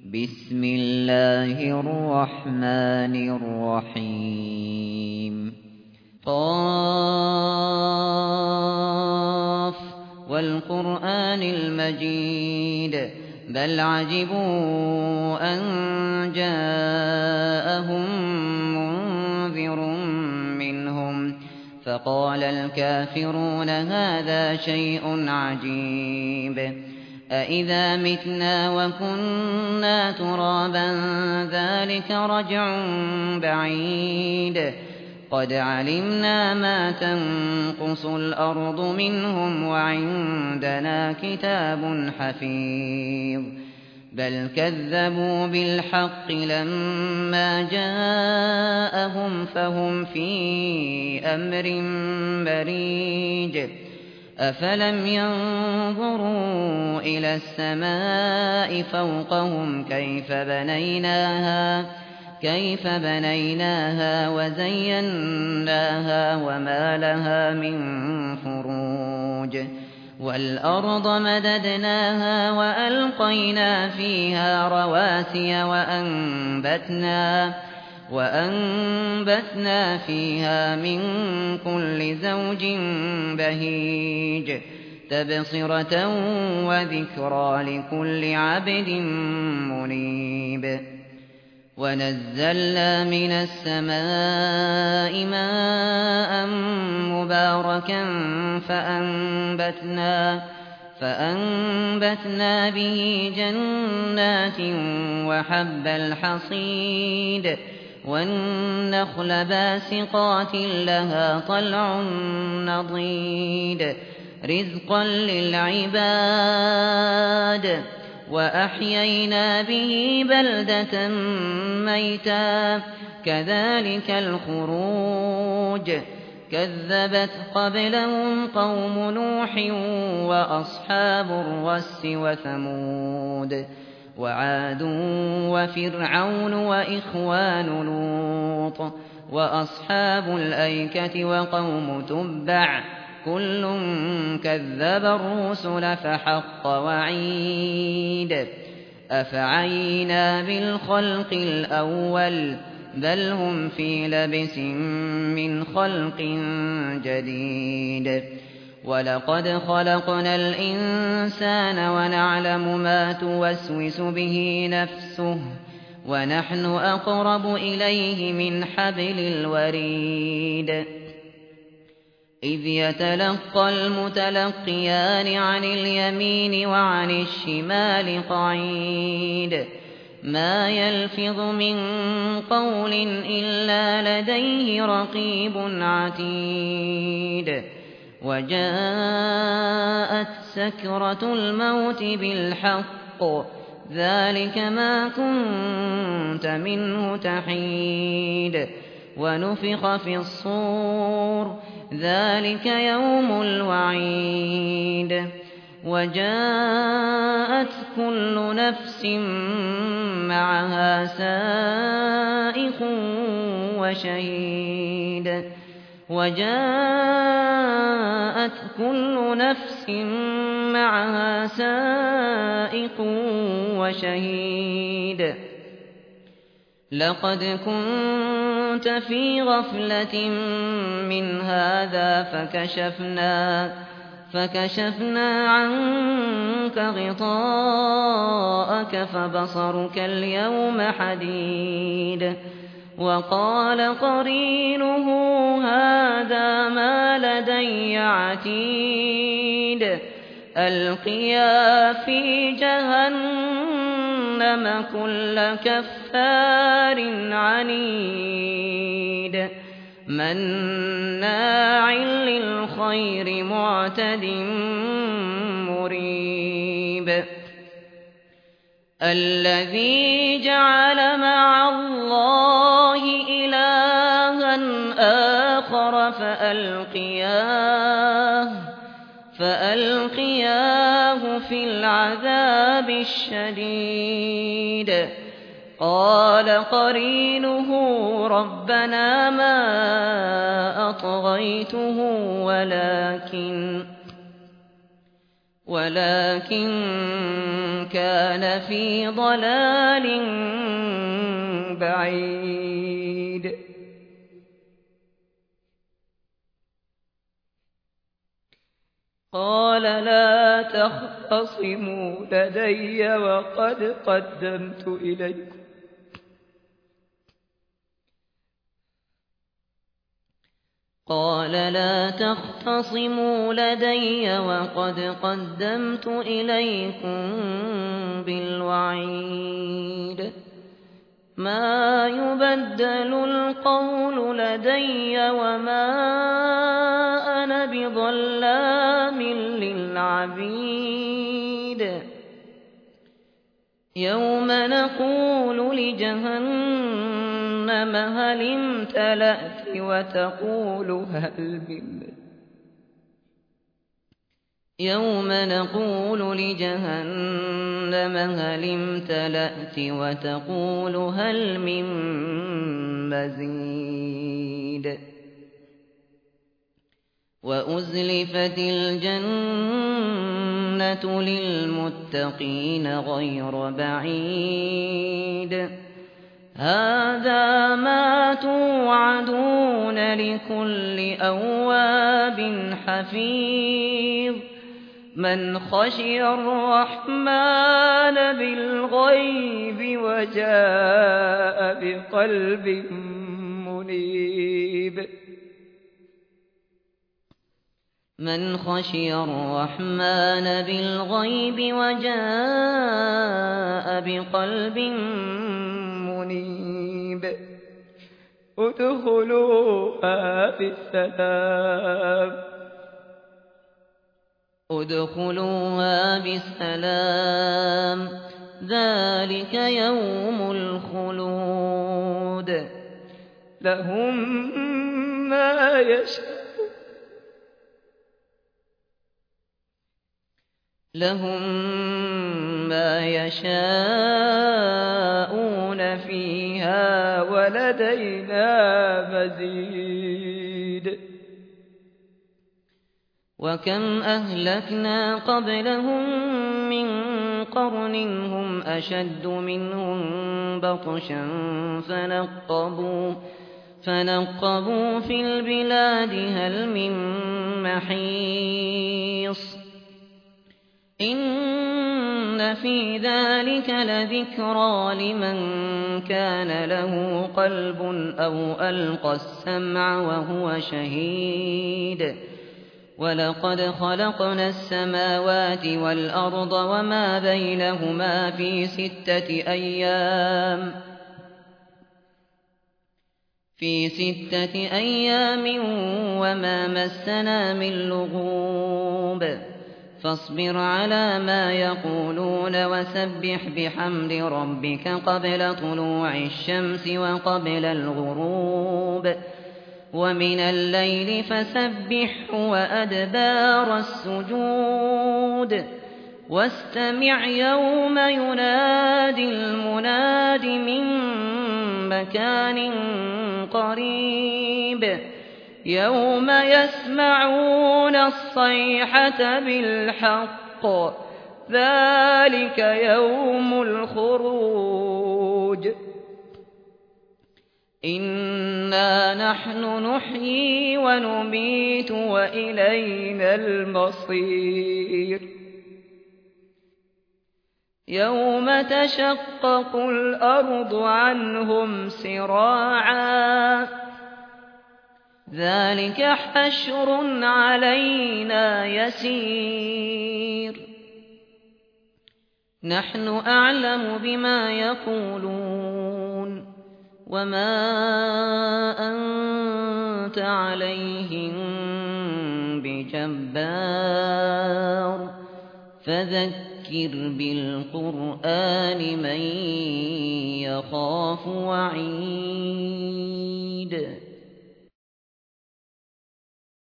بسم الله الرحمن الرحيم قاف والقرآن المجيد بل عجبوا أن جاءهم منذر منهم فقال الكافرون هذا شيء عجيب أإذا متنا وكنا ترابا ذلك رجع بعيد قد علمنا ما تنقص الأرض منهم وعندنا كتاب حفيظ بل كذبوا بالحق لما جاءهم فهم في أمر مريج أفلم ينظروا إلى السماء فوقهم كيف بنيناها وزيناها وما لها من فروج والأرض مددناها وألقينا فيها رواسي وأنبتنا فيها من كل زوج بهيج تبصرة وذكرى لكل عبد منيب ونزلنا من السماء ماء مباركا فأنبتنا به جنات وحب الحصيد والنخل باسقات لها طلع نضيد رزقا للعباد وأحيينا به بلدة ميتا كذلك الخروج كذبت قبلهم قوم نوح وأصحاب الرس وثمود وعاد وفرعون وإخوان لوط وأصحاب الأيكة وقوم تبع كل كذب الرسل فحق وعيد أفعينا بالخلق الأول بل هم في لبس من خلق جديد ولقد خلقنا الإنسان ونعلم ما توسوس به نفسه ونحن أقرب إليه من حبل الوريد إذ يتلقى المتلقيان عن اليمين وعن الشمال قعيد ما يلفظ من قول إلا لديه رقيب عتيد وجاءت سكرة الموت بالحق ذلك ما كنت منه تحيد ونفخ في الصور ذلك يوم الوعيد وجاءت كل نفس معها سائق وشهيد لقد كنت في غفلة من هذا فكشفنا عنك غطاءك فبصرك اليوم حديد وقال قرينه هذا ما لدي عتيد ألقيا في جهنم كل كفار عنيد مناع للخير معتد مريب الذي جعل مع الله إلها آخر فألقياه في العذاب الشديد قال قرينه ربنا ما أطغيته ولكن كان في ضلال بعيد. قال لا تختصموا لدي وقد قدمت إليكم قال لا تختصموا لدي وقد قدمت إليكم بالوعيد ما يبدل القول لدي وما أنا بظلام للعبيد يوم نقول لجهنم هل امتلأت وتقول هل من مزيد وأزلفت الجنة للمتقين غير بعيد هذا ما توعدون لكل أواب حفيظ من خشي الرحمن بالغيب وجاء بقلب منيب من خشي الرحمن بالغيب وجاء بقلب منيب ادخلوها بسلام ذلك يوم الخلود لهم ما يشاءون فيها ولدينا مزيد وكم أهلكنا قبلهم من قرن هم أشد منهم بطشا فنقبوا في البلاد هل من محيص إن في ذلك لذكرى لمن كان له قلب أو ألقى السمع وهو شهيد ولقد خلقنا السماوات والأرض وما بينهما في 6 أيام وما مسنا من لغوب فاصبر على ما يقولون وسبح بحمد ربك قبل طلوع الشمس وقبل الغروب ومن الليل فسبحه وأدبار السجود واستمع يوم ينادي المناد من مكان قريب يوم يسمعون الصيحة بالحق ذلك يوم الخروج إنا نحن نحيي ونميت وإلينا المصير يوم تشقق الأرض عنهم سراعا ذلك حشر علينا يسير نحن أعلم بما يقولون وما أنت عليهم بجبار فذكر بالقرآن من يخاف وعيد